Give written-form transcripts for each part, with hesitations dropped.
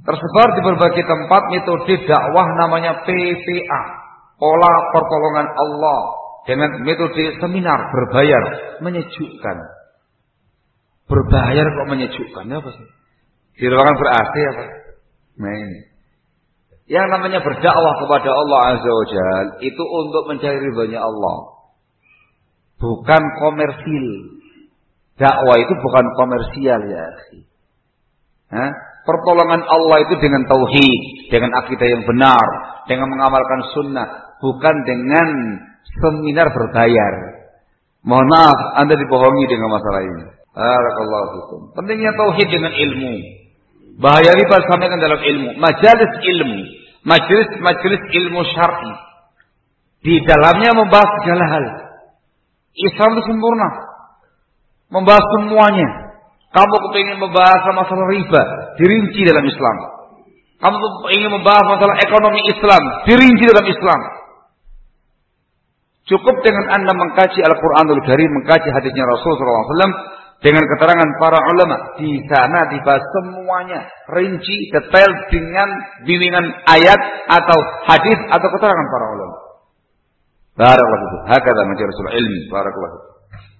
Tersebar di berbagai tempat metode dakwah namanya PPA, pola pertolongan Allah, dengan metode seminar berbayar, menyejukkan. Berbayar kok menyejukkan, apa sih? Di ruangan ber-AC apa? Nah ini. Yang namanya berdakwah kepada Allah Azza wa Jalla itu untuk mencari ridhonya Allah. Bukan komersil. Dakwah itu bukan komersial ya akhi. Pertolongan Allah itu dengan tauhid, dengan akidah yang benar, dengan mengamalkan sunnah, bukan dengan seminar berbayar. Mohon maaf, Anda dibohongi dengan masalah ini. Barakallahu fikum. Pentingnya tauhid dengan ilmu. Bahaya riba sampaikan dalam ilmu. Majalis ilmu, majelis ilmu syar'i. Di dalamnya membahas segala hal. Islam itu sempurna. Membahas semuanya. Kamu ingin membahas masalah riba, dirinci dalam Islam. Kamu ingin membahas masalah ekonomi Islam, dirinci dalam Islam. Cukup dengan Anda mengkaji Al-Quranul Karim, mengkaji hadisnya Rasulullah SAW, dengan keterangan para ulama. Di sana dibahas semuanya, rinci, detail, dengan bimbingan ayat atau hadis atau keterangan para ulama. Barakallahu fikum. Hakadha majalisul ilmi. Barakallahu fikum.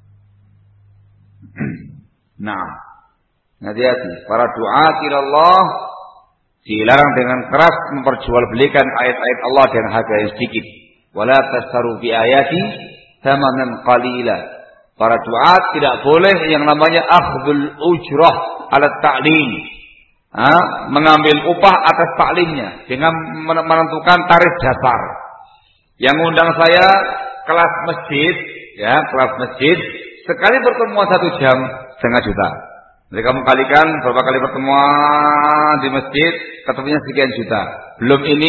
Nah, hati-hati. Para du'at ila Allah dilarang dengan keras memperjualbelikan ayat-ayat Allah dengan harga yang sedikit. Wala tastaru bi ayati thamanan qalila. Para du'at tidak boleh yang namanya akhdul ujrah ala ta'lim. Mengambil upah atas taklimnya dengan menentukan tarif dasar. Yang undang saya kelas masjid, ya, kelas masjid, sekali pertemuan 1 jam, 1,5 juta. Jadi kamu kalikan berapa kali pertemuan di masjid, ketemunya sekian juta. Belum ini.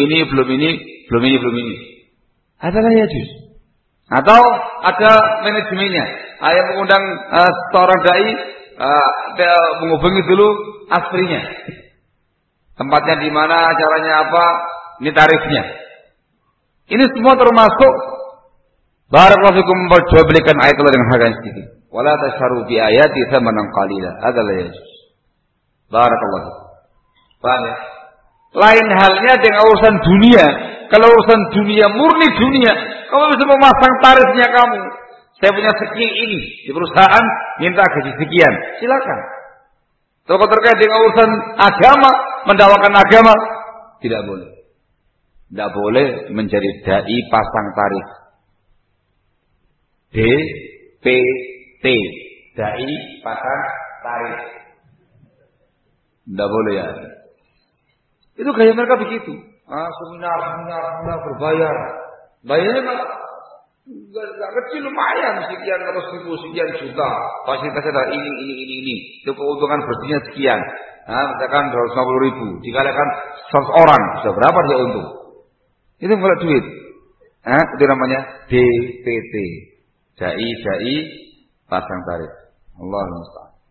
Adalah ya juz. Atau ada manajemennya. Yang mengundang seorang dai, menghubungi dulu aslinya. Tempatnya di mana, acaranya apa, ini tarifnya. Ini semua termasuk barakallahu fikum memperjualbelikan ayat Allah dengan harga yang sedikit. Wala tasharu bi ayati thamanan qalila. Adalah ya juz. Barakallahu fikum. Paham ya? Lain halnya dengan urusan dunia. Kalau urusan dunia, murni dunia, kamu bisa memasang tarifnya kamu. Saya punya skill ini di perusahaan, minta gaji sekian. Silakan. Kalau terkait dengan urusan agama, mendakwakan agama, tidak boleh. Tidak boleh menjadi dai pasang tarif. DPT, dai pasang tarif. Tidak boleh ya. Itu gaya mereka begitu. Seminar berbayar. Bayarnya nggak kecil, lumayan, sekian ratus ribu, sekian juta. Fasilitasnya ada ini. Itu keuntungan bersihnya sekian. Misalkan 250.000, dikalikan 100 orang, sudah berapa dia untung? Itu mulai duit. Itu namanya DPT. Dai pasang tarif. Allahumma